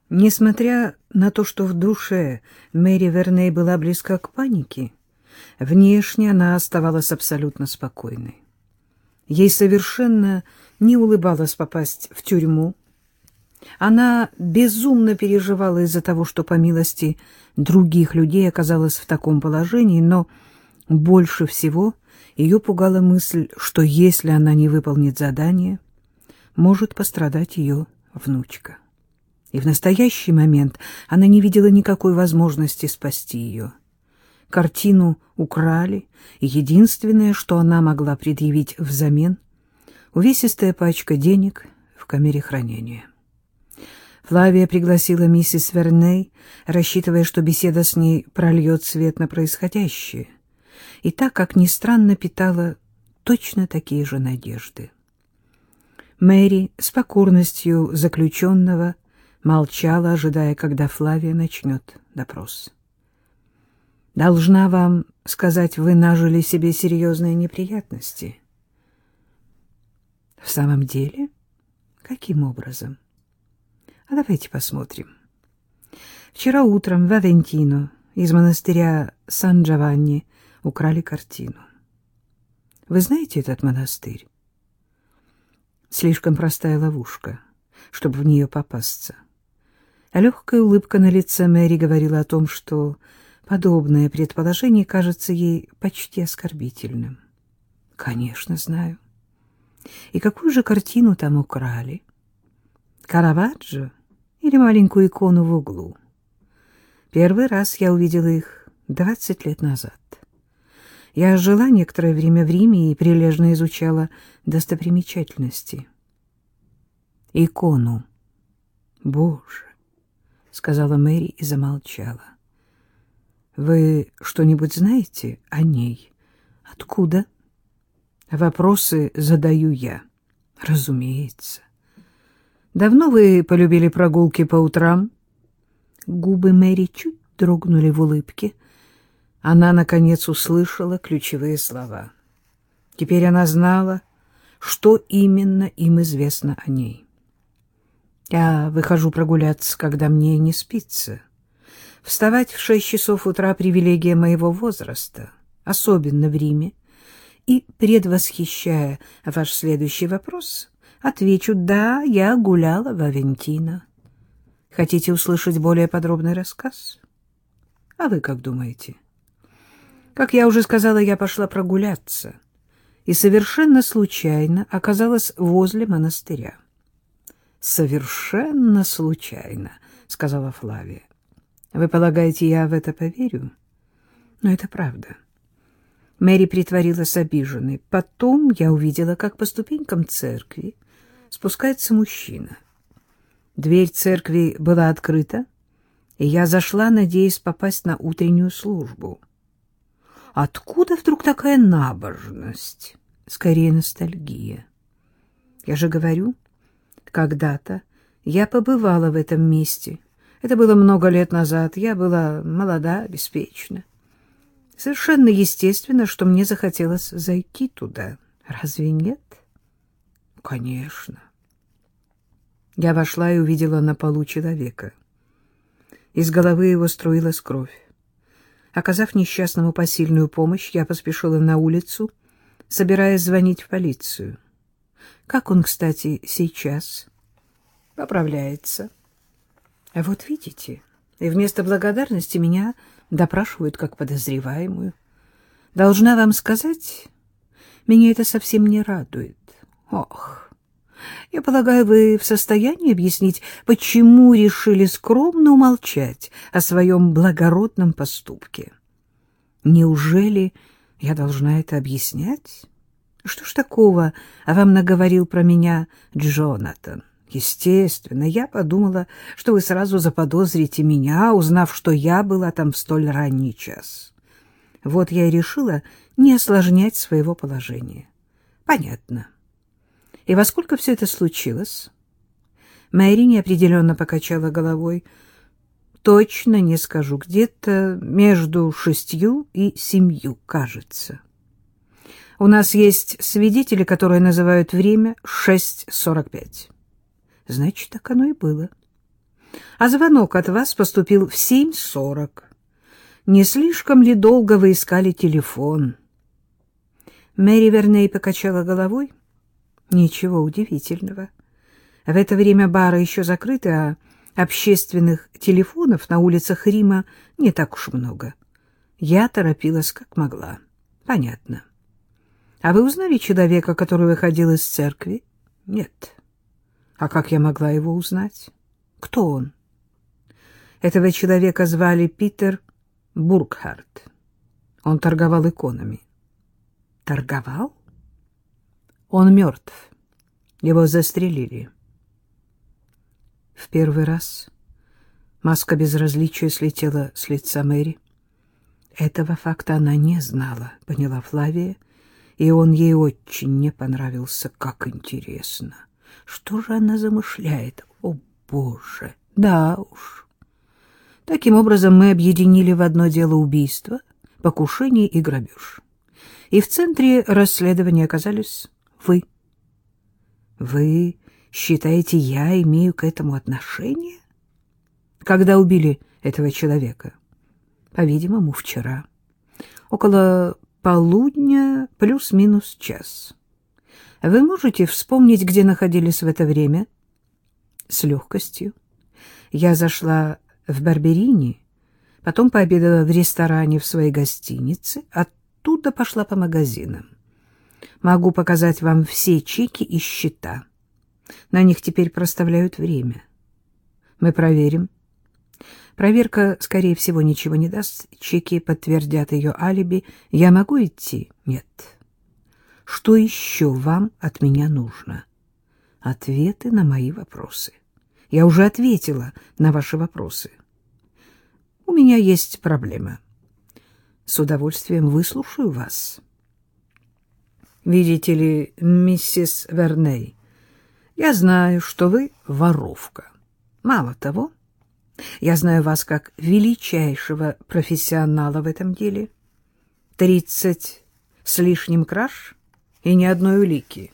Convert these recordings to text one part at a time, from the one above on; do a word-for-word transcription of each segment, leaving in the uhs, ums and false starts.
Несмотря на то, что в душе Мэри Верней была близка к панике, внешне она оставалась абсолютно спокойной. Ей совершенно не улыбалось попасть в тюрьму. Она безумно переживала из-за того, что, по милости других людей, оказалась в таком положении, но больше всего ее пугала мысль, что если она не выполнит задание, может пострадать ее внучка. И в настоящий момент она не видела никакой возможности спасти ее. Картину украли, и единственное, что она могла предъявить взамен — увесистая пачка денег в камере хранения. Флавия пригласила миссис Верней, рассчитывая, что беседа с ней прольет свет на происходящее, и так, как ни странно, питала точно такие же надежды. Мэри с покорностью заключенного молчала, ожидая, когда Флавия начнет допрос. «Должна вам сказать, вы нажили себе серьезные неприятности». «В самом деле? Каким образом? А давайте посмотрим. Вчера утром в Авентино из монастыря Сан-Джованни украли картину. Вы знаете этот монастырь? Слишком простая ловушка, чтобы в нее попасться». Легкая улыбка на лице Мэри говорила о том, что подобное предположение кажется ей почти оскорбительным. «Конечно, знаю. И какую же картину там украли? Караваджо или маленькую икону в углу? Первый раз я увидела их двадцать лет назад. Я жила некоторое время в Риме и прилежно изучала достопримечательности. Икону. Боже! — сказала Мэри и замолчала. — Вы что-нибудь знаете о ней? — Откуда? — Вопросы задаю я. — Разумеется. — Давно вы полюбили прогулки по утрам? Губы Мэри чуть дрогнули в улыбке. Она, наконец, услышала ключевые слова. Теперь она знала, что именно им известно о ней. Я выхожу прогуляться, когда мне не спится. Вставать в шесть часов утра — привилегия моего возраста, особенно в Риме. И, предвосхищая ваш следующий вопрос, отвечу: да, я гуляла в Авентино. Хотите услышать более подробный рассказ? А вы как думаете? Как я уже сказала, я пошла прогуляться и совершенно случайно оказалась возле монастыря. «Совершенно случайно», — сказала Флавия. «Вы полагаете, я в это поверю?» «Но это правда». Мэри притворилась обиженной. Потом я увидела, как по ступенькам церкви спускается мужчина. Дверь церкви была открыта, и я зашла, надеясь попасть на утреннюю службу. Откуда вдруг такая набожность? Скорее, ностальгия. Я же говорю... Когда-то я побывала в этом месте. Это было много лет назад. Я была молода, беспечна. Совершенно естественно, что мне захотелось зайти туда. Разве нет? Конечно. Я вошла и увидела на полу человека. Из головы его струилась кровь. Оказав несчастному посильную помощь, я поспешила на улицу, собираясь звонить в полицию. Как он, кстати, сейчас? Поправляется. А вот видите, и вместо благодарности меня допрашивают как подозреваемую. Должна вам сказать, меня это совсем не радует. Ох, я полагаю, вы в состоянии объяснить, почему решили скромно умолчать о своем благородном поступке? Неужели я должна это объяснять? Что ж такого вам наговорил про меня Джонатан? Естественно, я подумала, что вы сразу заподозрите меня, узнав, что я была там в столь ранний час. Вот я и решила не осложнять своего положения. Понятно. И во сколько все это случилось? Мэри неопределенно покачала головой. Точно не скажу, где-то между шестью и семью, кажется. У нас есть свидетели, которые называют время шесть сорок пять. Значит, так оно и было. А звонок от вас поступил в семь сорок. Не слишком ли долго вы искали телефон? Мэри Верней покачала головой. Ничего удивительного. В это время бары еще закрыты, а общественных телефонов на улицах Рима не так уж много. Я торопилась как могла. Понятно. А вы узнали человека, который выходил из церкви? Нет. А как я могла его узнать? Кто он? Этого человека звали Питер Буркхарт. Он торговал иконами. Торговал? Он мертв. Его застрелили. В первый раз маска безразличия слетела с лица Мэри. Этого факта она не знала, поняла Флавия, и он ей очень не понравился. Как интересно. Что же она замышляет? О, Боже! Да уж. Таким образом мы объединили в одно дело убийство, покушение и грабеж. И в центре расследования оказались вы. Вы считаете, я имею к этому отношение? Когда убили этого человека? По-видимому, вчера. Около полудня плюс-минус час. Вы можете вспомнить, где находились в это время? С легкостью. Я зашла в Барберини, потом пообедала в ресторане в своей гостинице, оттуда пошла по магазинам. Могу показать вам все чеки и счета. На них теперь проставляют время. Мы проверим. Проверка, скорее всего, ничего не даст. Чеки подтвердят ее алиби. Я могу идти? Нет. Что еще вам от меня нужно? Ответы на мои вопросы. Я уже ответила на ваши вопросы. У меня есть проблема. С удовольствием выслушаю вас. Видите ли, миссис Верней, я знаю, что вы воровка. Мало того, я знаю вас как величайшего профессионала в этом деле. Тридцать с лишним краж и ни одной улики.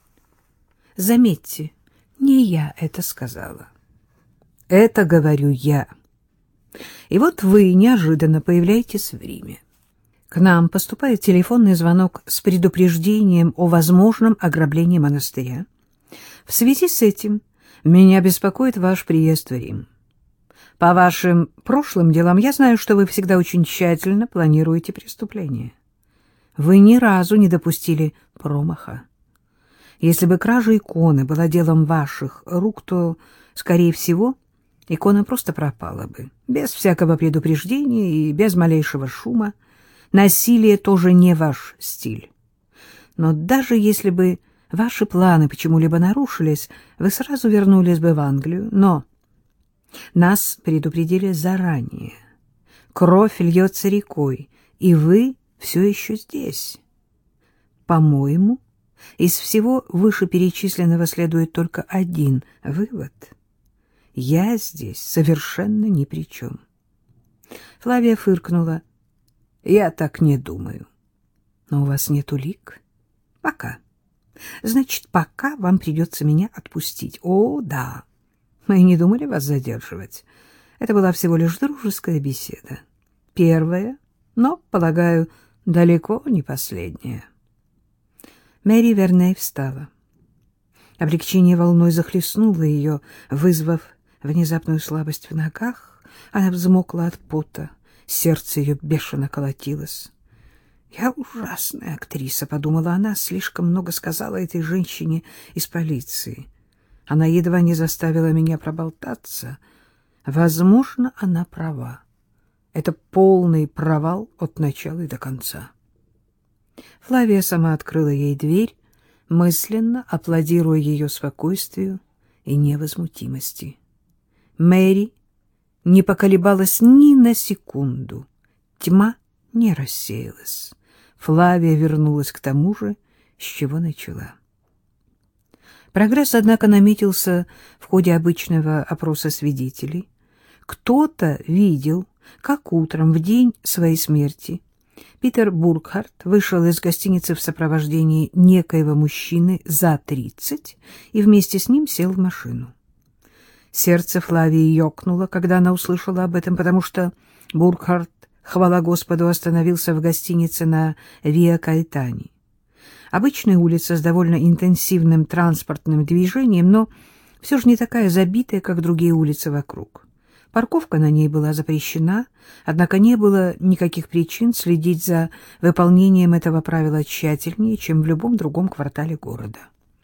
Заметьте, не я это сказала. Это говорю я. И вот вы неожиданно появляетесь в Риме. К нам поступает телефонный звонок с предупреждением о возможном ограблении монастыря. В связи с этим меня беспокоит ваш приезд в Рим. По вашим прошлым делам я знаю, что вы всегда очень тщательно планируете преступления. Вы ни разу не допустили промаха. Если бы кража иконы была делом ваших рук, то, скорее всего, икона просто пропала бы, без всякого предупреждения и без малейшего шума. Насилие тоже не ваш стиль. Но даже если бы ваши планы почему-либо нарушились, вы сразу вернулись бы в Англию. Но нас предупредили заранее. Кровь льется рекой, и вы все еще здесь. По-моему, из всего вышеперечисленного следует только один вывод. Я здесь совершенно ни при чем. Флавия фыркнула. Я так не думаю. Но у вас нет улик? Пока. Значит, пока вам придется меня отпустить. О, да. Мы не думали вас задерживать. Это была всего лишь дружеская беседа. Первая, но, полагаю, далеко не последняя. Мэри Верней встала. Облегчение волной захлестнуло ее, вызвав внезапную слабость в ногах. Она взмокла от пота. Сердце ее бешено колотилось. «Я ужасная актриса», — подумала она, — слишком много сказала этой женщине из полиции. Она едва не заставила меня проболтаться. Возможно, она права. Это полный провал от начала и до конца. Флавия сама открыла ей дверь, мысленно аплодируя ее спокойствию и невозмутимости. Мэри не поколебалась ни на секунду. Тьма не рассеялась. Флавия вернулась к тому же, с чего начала. Прогресс, однако, наметился в ходе обычного опроса свидетелей. Кто-то видел, как утром в день своей смерти Питер Буркхарт вышел из гостиницы в сопровождении некоего мужчины за тридцать и вместе с ним сел в машину. Сердце Флавии ёкнуло, когда она услышала об этом, потому что Буркхарт, хвала Господу, остановился в гостинице на Виа Каэтани. Обычная улица с довольно интенсивным транспортным движением, но все же не такая забитая, как другие улицы вокруг. Парковка на ней была запрещена, однако не было никаких причин следить за выполнением этого правила тщательнее, чем в любом другом квартале города.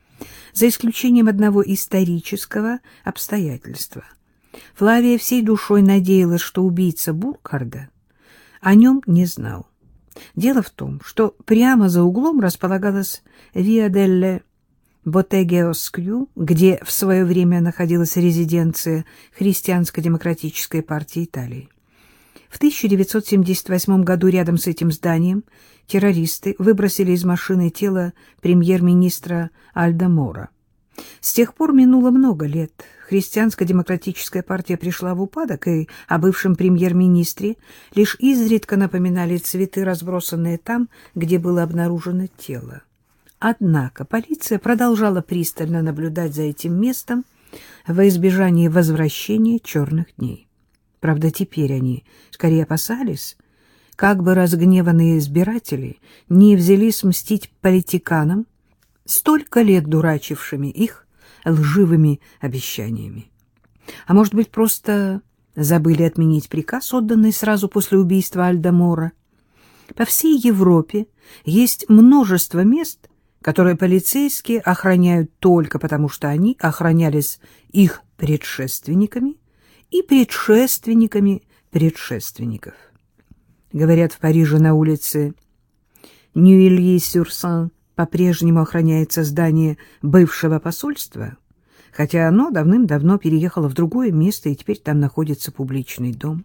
За исключением одного исторического обстоятельства. Флавия всей душой надеялась, что убийца Буркхарда о нем не знал. Дело в том, что прямо за углом располагалась Виа делле Боттеге-Оскью, где в свое время находилась резиденция Христианско-демократической партии Италии. В тысяча девятьсот семьдесят восьмом году рядом с этим зданием террористы выбросили из машины тело премьер-министра Альдо Моро. С тех пор минуло много лет. Христианско-демократическая партия пришла в упадок, и о бывшем премьер-министре лишь изредка напоминали цветы, разбросанные там, где было обнаружено тело. Однако полиция продолжала пристально наблюдать за этим местом во избежание возвращения черных дней. Правда, теперь они скорее опасались, как бы разгневанные избиратели не взялись мстить политиканам, столько лет дурачившими их лживыми обещаниями. А может быть, просто забыли отменить приказ, отданный сразу после убийства Альдо Моро. По всей Европе есть множество мест, которые полицейские охраняют только потому, что они охранялись их предшественниками и предшественниками предшественников. Говорят, в Париже на улице Нюильи-сюр-Сен по-прежнему охраняется здание бывшего посольства, хотя оно давным-давно переехало в другое место, и теперь там находится публичный дом.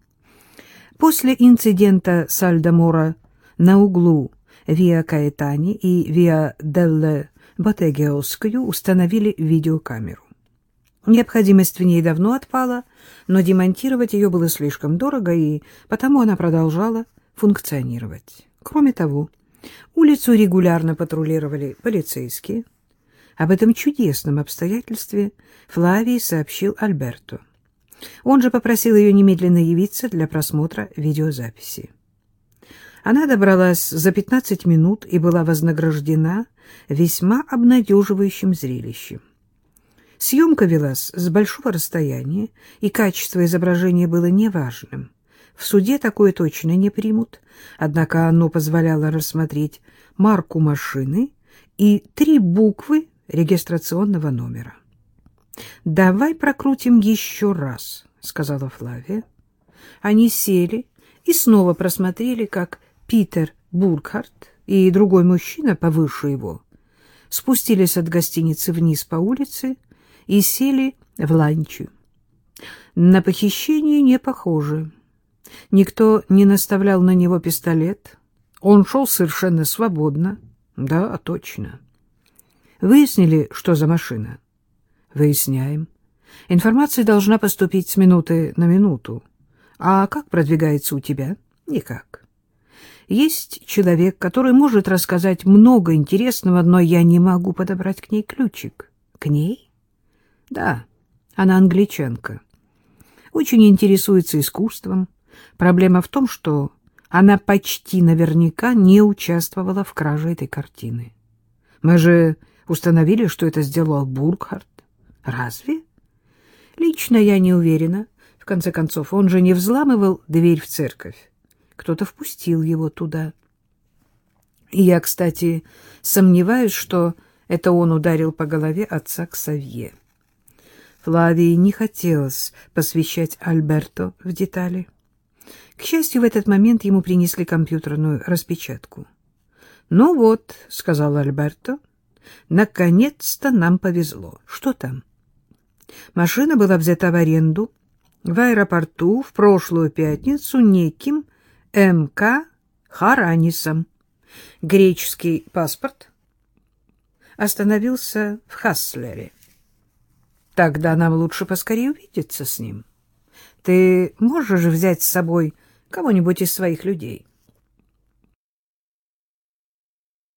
После инцидента с Альдо Моро на углу Виа Каэтани и Виа делле Боттеге-Оскью установили видеокамеру. Необходимость в ней давно отпала, но демонтировать ее было слишком дорого, и потому она продолжала функционировать. Кроме того, улицу регулярно патрулировали полицейские. Об этом чудесном обстоятельстве Флавии сообщил Альберто. Он же попросил ее немедленно явиться для просмотра видеозаписи. Она добралась за пятнадцать минут и была вознаграждена весьма обнадеживающим зрелищем. Съемка велась с большого расстояния, и качество изображения было неважным. В суде такое точно не примут, однако оно позволяло рассмотреть марку машины и три буквы регистрационного номера. «Давай прокрутим еще раз», — сказала Флавия. Они сели и снова просмотрели, как Питер Буркхарт и другой мужчина повыше его спустились от гостиницы вниз по улице и сели в ланчу. На похищение не похоже. Никто не наставлял на него пистолет. Он шел совершенно свободно. Да, точно. Выяснили, что за машина? Выясняем. Информация должна поступить с минуты на минуту. А как продвигается у тебя? Никак. Есть человек, который может рассказать много интересного, но я не могу подобрать к ней ключик. К ней? Да, она англичанка. Очень интересуется искусством. Проблема в том, что она почти наверняка не участвовала в краже этой картины. Мы же установили, что это сделал Буркхарт. Разве? Лично я не уверена. В конце концов, он же не взламывал дверь в церковь. Кто-то впустил его туда. И я, кстати, сомневаюсь, что это он ударил по голове отца Ксавье. Флавии не хотелось посвящать Альберто в детали. К счастью, в этот момент ему принесли компьютерную распечатку. «Ну вот», — сказал Альберто, — «наконец-то нам повезло. Что там?» Машина была взята в аренду в аэропорту в прошлую пятницу неким эм ка Харанисом. Греческий паспорт. Остановился в Хаслере. Тогда нам лучше поскорее увидеться с ним. Ты можешь взять с собой кого-нибудь из своих людей?